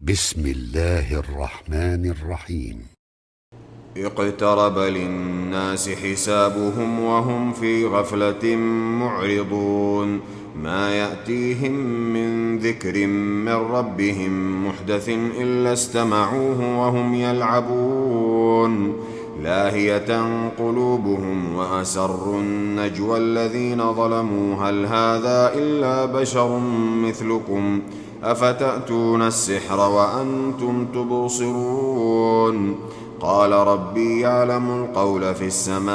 بسم الله الرحمن الرحيم. اقترب للناس حسابهم وهم في غفلة معرضون ما يأتيهم من ذكر من ربهم محدث إلا استمعوه وهم يلعبون لاهية قلوبهم وأسروا النجوى الذين ظلموا هل هذا إلا بشر مثلكم أفتأتون السحر وأنتم تبصرون قال ربي يعلم القول في السماء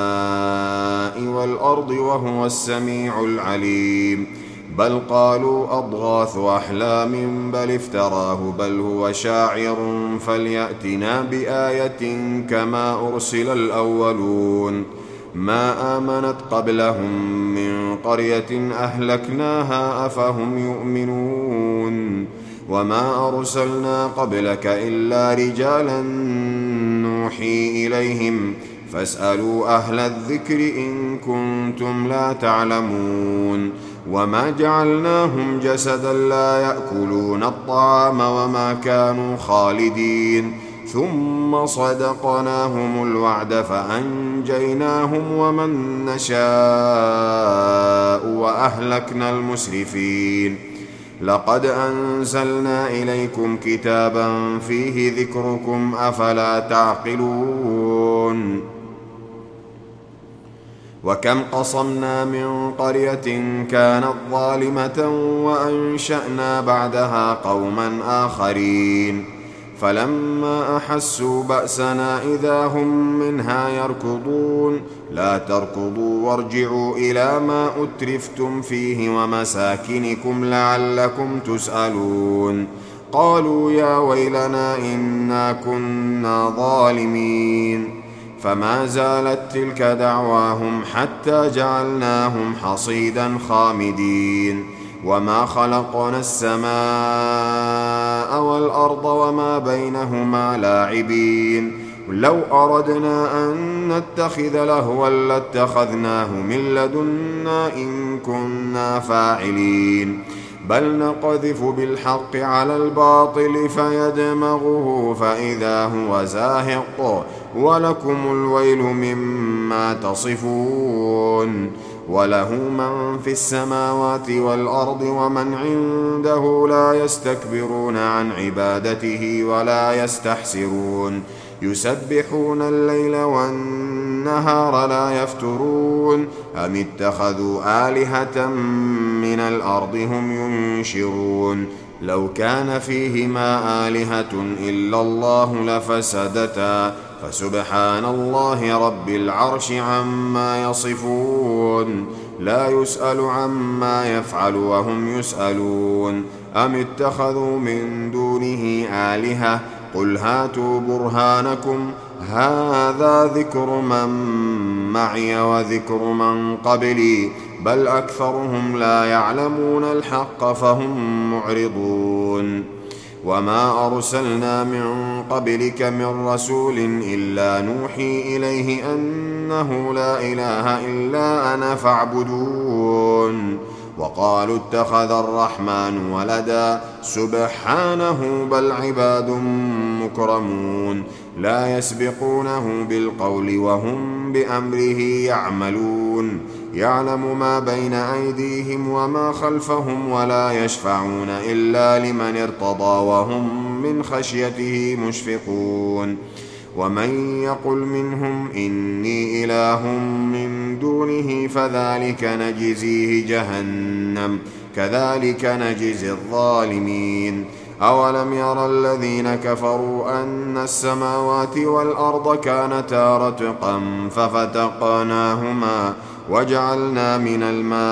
والأرض وهو السميع العليم بل قالوا أضغاث أحلام بل افتراه بل هو شاعر فليأتنا بآية كما أرسل الأولون ما آمنت قبلهم من قرية أهلكناها أفهم يؤمنون وما أرسلنا قبلك إلا رجالا نوحي إليهم فاسألوا أهل الذكر إن كنتم لا تعلمون وما جعلناهم جسدا لا يأكلون الطعام وما كانوا خالدين ثم صدقناهم الوعد فأنجيناهم ومن نشاء وأهلكنا المسرفين لقد أنزلنا إليكم كتابا فيه ذكركم أفلا تعقلون وكم قصمنا من قرية كانت ظالمة وأنشأنا بعدها قوما آخرين فلما أحسوا بأسنا إذا هم منها يركضون لا تركضوا وارجعوا إلى ما أترفتم فيه ومساكنكم لعلكم تسألون قالوا يا ويلنا إنا كنا ظالمين فما زالت تلك دعواهم حتى جعلناهم حصيدا خامدين وما خلقنا السماء والأرض وما بينهما لاعبين لو أردنا أن نتخذ لهوا لاتخذناه من لدنا إن كنا فاعلين بل نقذف بالحق على الباطل فيدمغه فإذا هو زاهق ولكم الويل مما تصفون وله من في السماوات والأرض ومن عنده لا يستكبرون عن عبادته ولا يستحسرون يسبحون الليل والنهار لا يفترون أم اتخذوا آلهة من الأرض هم ينشرون لو كان فيهما آلهة إلا الله لفسدتا فسبحان الله رب العرش عما يصفون لا يسأل عما يفعل وهم يسألون أم اتخذوا من دونه آلهة قل هاتوا برهانكم هذا ذكر من معي وذكر من قبلي بل أكثرهم لا يعلمون الحق فهم معرضون وما أرسلنا من قبلك من رسول إلا نوحي إليه أنه لا إله إلا أنا فاعبدون وقالوا اتخذ الرحمن ولدا سبحانه بل عباد مكرمون لا يسبقونه بالقول وهم بأمره يعملون يعلم ما بين أيديهم وما خلفهم ولا يشفعون إلا لمن ارتضى وهم من خشيته مشفقون ومن يقل منهم إني إله من دونه فذلك نجزيه جهنم كذلك نجزي الظالمين أولم ير الذين كفروا أن السماوات والأرض كانتا رتقا ففتقناهما وجعلنا من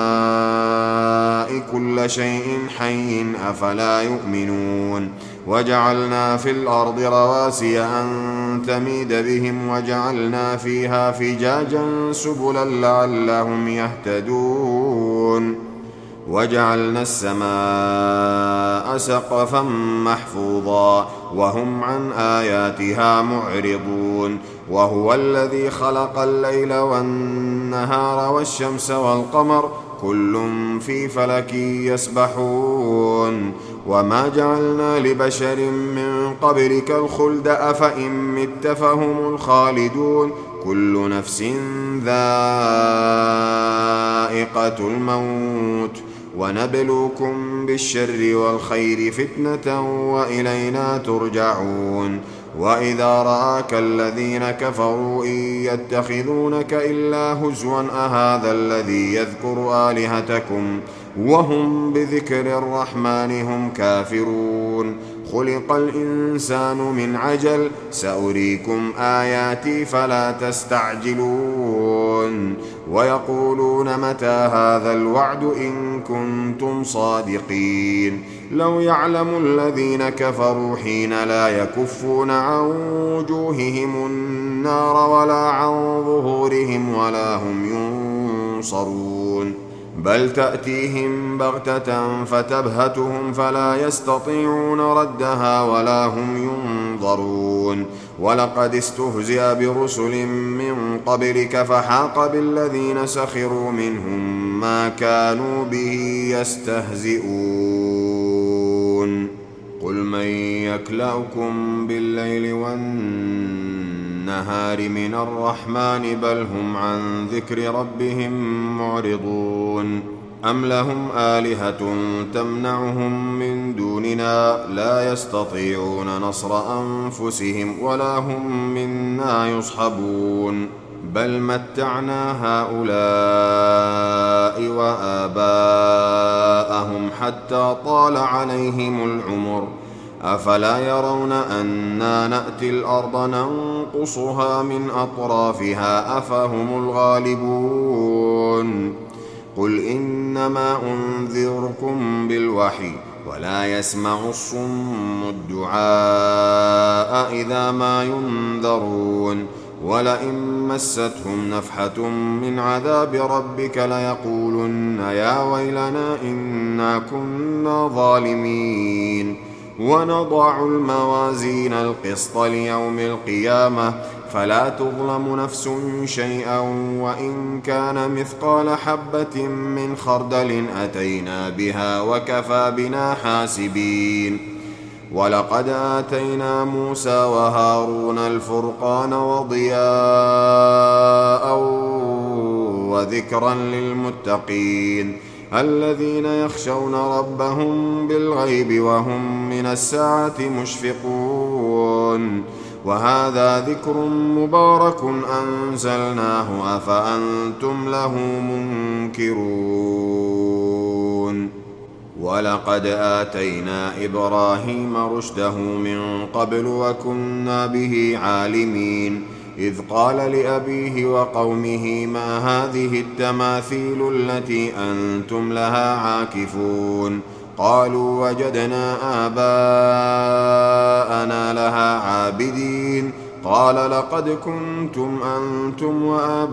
الماء كل شيء حي أفلا يؤمنون وجعلنا في الأرض رواسي أن تميد بهم وجعلنا فيها فجاجا سبلا لعلهم يهتدون وجعلنا السماء سقفا محفوظا وهم عن آياتها معرضون وهو الذي خلق الليل والنهار والشمس والقمر كل في فلك يسبحون وما جعلنا لبشر من قبلك الخلد أفإن مت فهم الخالدون كل نفس ذائقة الموت ونبلوكم بالشر والخير فتنة وإلينا ترجعون وإذا رآك الذين كفروا إن يتخذونك إلا هزوا أهذا الذي يذكر آلهتكم وهم بذكر الرحمن هم كافرون خلق الإنسان من عجل سأريكم آياتي فلا تستعجلون ويقولون متى هذا الوعد إن كنتم صادقين لو يعلم الذين كفروا حين لا يكفون عن وجوههم النار ولا عن ظهورهم ولا هم ينصرون بل تأتيهم بغتة فتبهتهم فلا يستطيعون ردها ولا هم ينظرون ولقد استهزئ برسل من قبلك فحاق بالذين سخروا منهم ما كانوا به يستهزئون قل من يكلؤكم بالليل والنهار من الرحمن بل هم عن ذكر ربهم معرضون أم لهم آلهة تمنعهم من دوننا لا يستطيعون نصر أنفسهم ولا هم منا يصحبون بل متعنا هؤلاء وآباءهم حتى طال عليهم العمر أفلا يرون أنا نأتي الأرض ننقصها من أطرافها أفهم الغالبون قل إنما أنذركم بالوحي ولا يسمع الصم الدعاء إذا ما ينذرون ولئن مستهم نفحة من عذاب ربك ليقولن يا ويلنا إنا كنا ظالمين ونضع الموازين القسط ليوم القيامة فلا تظلم نفس شيئا وإن كان مثقال حبة من خردل أتينا بها وكفى بنا حاسبين ولقد آتينا موسى وهارون الفرقان وضياء وذكرا للمتقين الذين يخشون ربهم بالغيب وهم من الساعة مشفقون وهذا ذكر مبارك أنزلناه أفأنتم له منكرون ولقد آتينا إبراهيم رشده من قبل وكنا به عالمين إذ قال لأبيه وقومه ما هذه التماثيل التي أنتم لها عاكفون قالوا وجدنا آباءنا لها عابدين قال لقد كنتم أنتم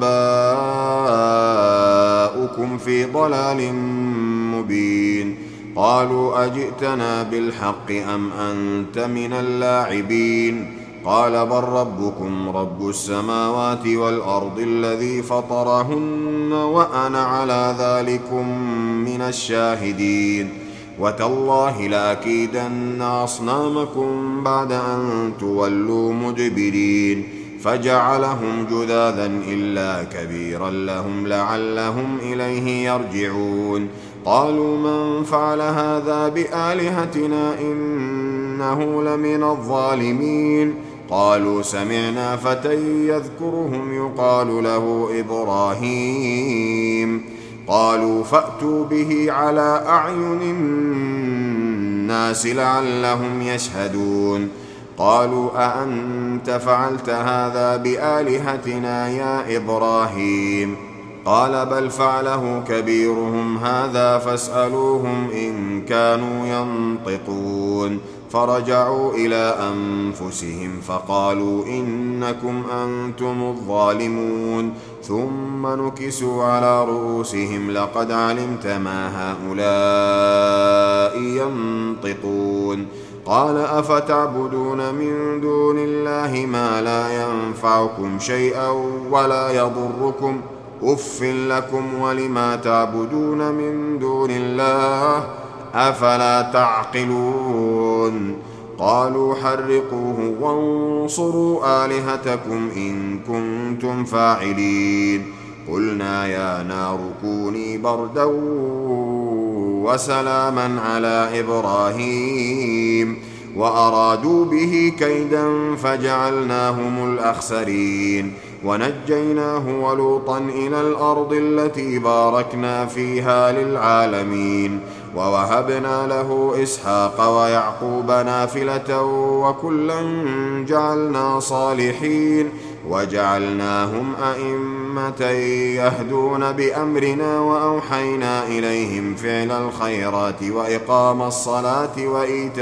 وآباؤكم في ضلال مبين قالوا أجئتنا بالحق أم أنت من اللاعبين قال بل ربكم رب السماوات والأرض الذي فطرهن وأنا على ذلكم من الشاهدين وتالله لأكيدن أصنامكم بعد أن تولوا مدبرين فجعلهم جذاذا إلا كبيرا لهم لعلهم إليه يرجعون قالوا من فعل هذا بآلهتنا إنه لمن الظالمين قالوا سمعنا فتى يذكرهم يقال له إبراهيم قالوا فأتوا به على أعين الناس لعلهم يشهدون قالوا أأنت فعلت هذا بآلهتنا يا إبراهيم قال بل فعله كبيرهم هذا فاسألوهم إن كانوا ينطقون فرجعوا إلى أنفسهم فقالوا إنكم أنتم الظالمون ثم نكسوا على رؤوسهم لقد علمت ما هؤلاء ينطقون قال أفتعبدون من دون الله ما لا ينفعكم شيئا ولا يضركم أف لكم ولما تعبدون من دون الله أفلا تعقلون قالوا حرقوه وانصروا آلهتكم إن كنتم فاعلين قلنا يا نار كوني بردا وسلاما على إبراهيم وأرادوا به كيدا فجعلناهم الأخسرين ونجيناه ولوطا إلى الأرض التي باركنا فيها للعالمين ووهبنا له إسحاق ويعقوب نافلة وكلا جعلنا صالحين وجعلناهم أئمة يهدون بأمرنا وأوحينا إليهم فعل الخيرات وإقام الصلاة وإيتاء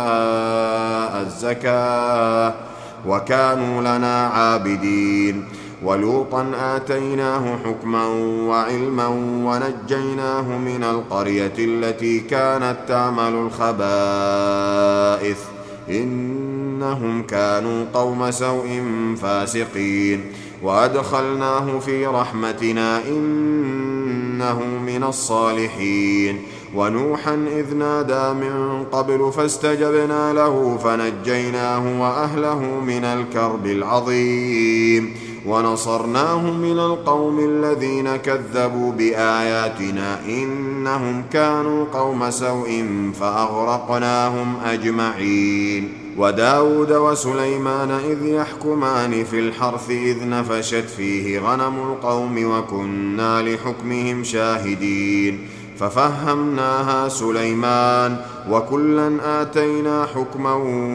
الزكاة وكانوا لنا عابدين ولوطا آتيناه حكما وعلما ونجيناه من القرية التي كانت تعمل الخبائث إنهم كانوا قوم سوء فاسقين وأدخلناه في رحمتنا إنه من الصالحين ونوحا إذ نادى من قبل فاستجبنا له فنجيناه وأهله من الكرب العظيم ونصرناه من القوم الذين كذبوا بآياتنا إنهم كانوا قوم سوء فأغرقناهم أجمعين وداود وسليمان إذ يحكمان في الحرث إذ نفشت فيه غنم القوم وكنا لحكمهم شاهدين ففهمناها سليمان وكلا آتينا حكما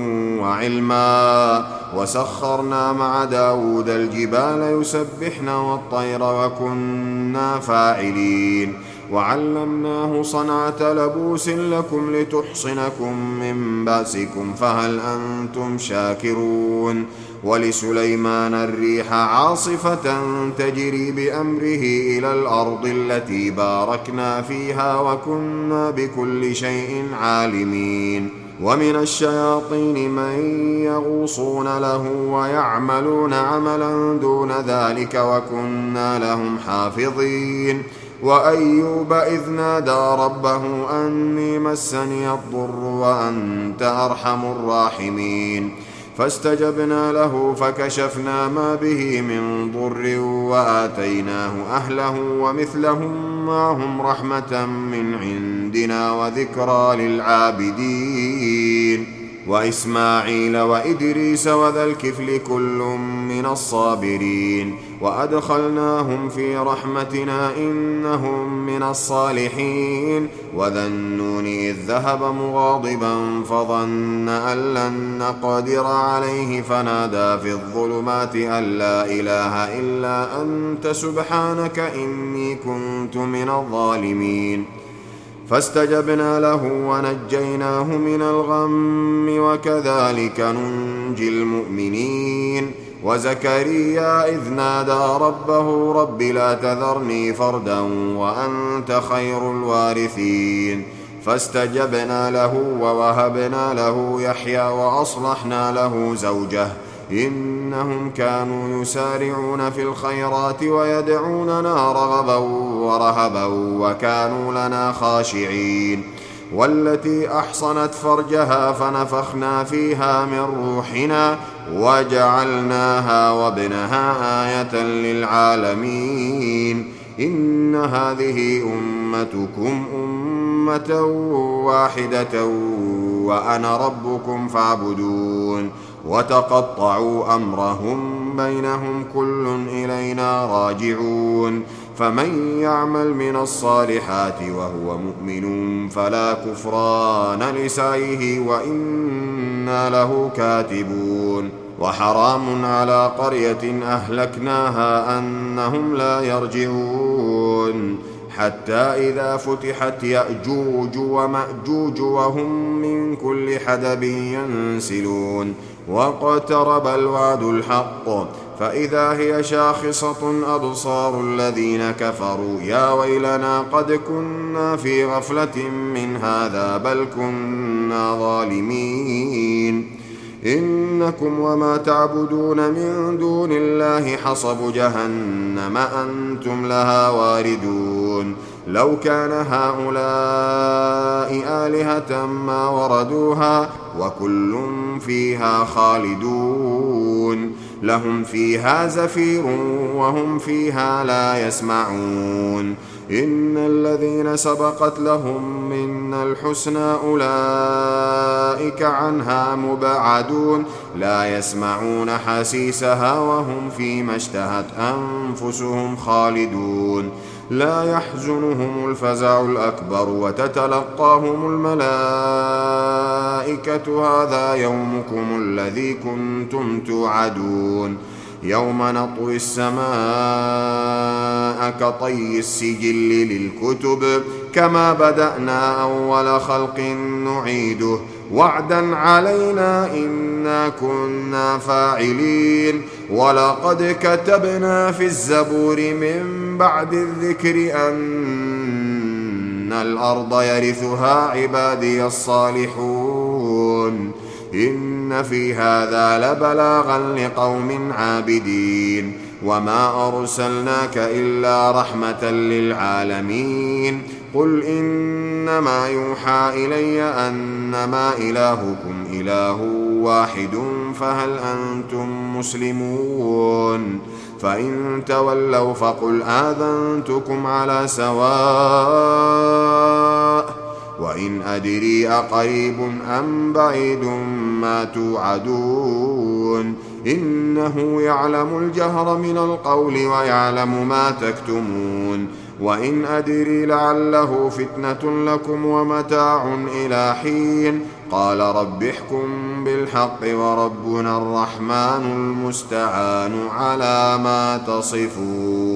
وعلما وسخرنا مع داود الجبال يسبحن والطير وكنا فاعلين وعلمناه صنعة لبوس لكم لتحصنكم من بأسكم فهل أنتم شاكرون ولسليمان الريح عاصفة تجري بأمره إلى الأرض التي باركنا فيها وكنا بكل شيء عالمين ومن الشياطين من يغوصون له ويعملون عملا دون ذلك وكنا لهم حافظين وأيوب إذ نادى ربه أني مسني الضر وأنت أرحم الراحمين فاستجبنا له فكشفنا ما به من ضر وآتيناه أهله ومثلهم معهم رحمة من عندنا وذكرى للعابدين وإسماعيل وإدريس وذا الكفل كل من الصابرين وأدخلناهم في رحمتنا إنهم من الصالحين وذا النون إذ ذهب مغاضبا فظن أن لن نقدر عليه فنادى في الظلمات أن لا إله إلا أنت سبحانك إني كنت من الظالمين فاستجبنا له ونجيناه من الغم وكذلك ننجي المؤمنين وزكريا إذ نادى ربه رب لا تذرني فردا وأنت خير الوارثين فاستجبنا له ووهبنا له يحيى وأصلحنا له زوجه إنهم كانوا يسارعون في الخيرات ويدعوننا رغبا ورهبا وكانوا لنا خاشعين والتي أحصنت فرجها فنفخنا فيها من روحنا وجعلناها وابنها آية للعالمين إن هذه أمتكم أمة واحدة وأنا ربكم فاعبدون وتقطعوا أمرهم بينهم كل إلينا راجعون فمن يعمل من الصالحات وهو مؤمن فلا كفران لسعيه وإنا له كاتبون وحرام على قرية أهلكناها أنهم لا يرجعون حتى إذا فتحت يأجوج ومأجوج وهم من كل حدب ينسلون واقترب الوعد الحق فإذا هي شاخصة أبصار الذين كفروا يا ويلنا قد كنا في غفلة من هذا بل كنا ظالمين إنكم وما تعبدون من دون الله حصب جهنم أنتم لها واردون لو كان هؤلاء آلهة ما وردوها وكل فيها خالدون لهم فيها زفير وهم فيها لا يسمعون إن الذين سبقت لهم منا الحسنى أولئك عنها مبعدون لا يسمعون حسيسها وهم فيما اشتهت أنفسهم خالدون لا يحزنهم الفزع الأكبر وتتلقاهم الملائكة هذا يومكم الذي كنتم توعدون يوم نطوي السماء كطي السجل للكتب كما بدأنا أول خلق نعيده وعدا علينا إنا كنا فاعلين ولقد كتبنا في الزبور من بعد الذكر أن الأرض يرثها عبادي الصالحون إن في هذا لبلاغا لقوم عابدين وما أرسلناك إلا رحمة للعالمين قل إنما يوحى إلي أنما إلهكم إله واحد فهل أنتم مسلمون فإن تولوا فقل آذنتكم على سواء وإن أدري أقريب أم بعيد ما توعدون إنه يعلم الجهر من القول ويعلم ما تكتمون وإن أدري لعله فتنة لكم ومتاع إلى حين قال رب احكم بالحق وربنا الرحمن المستعان على ما تصفون.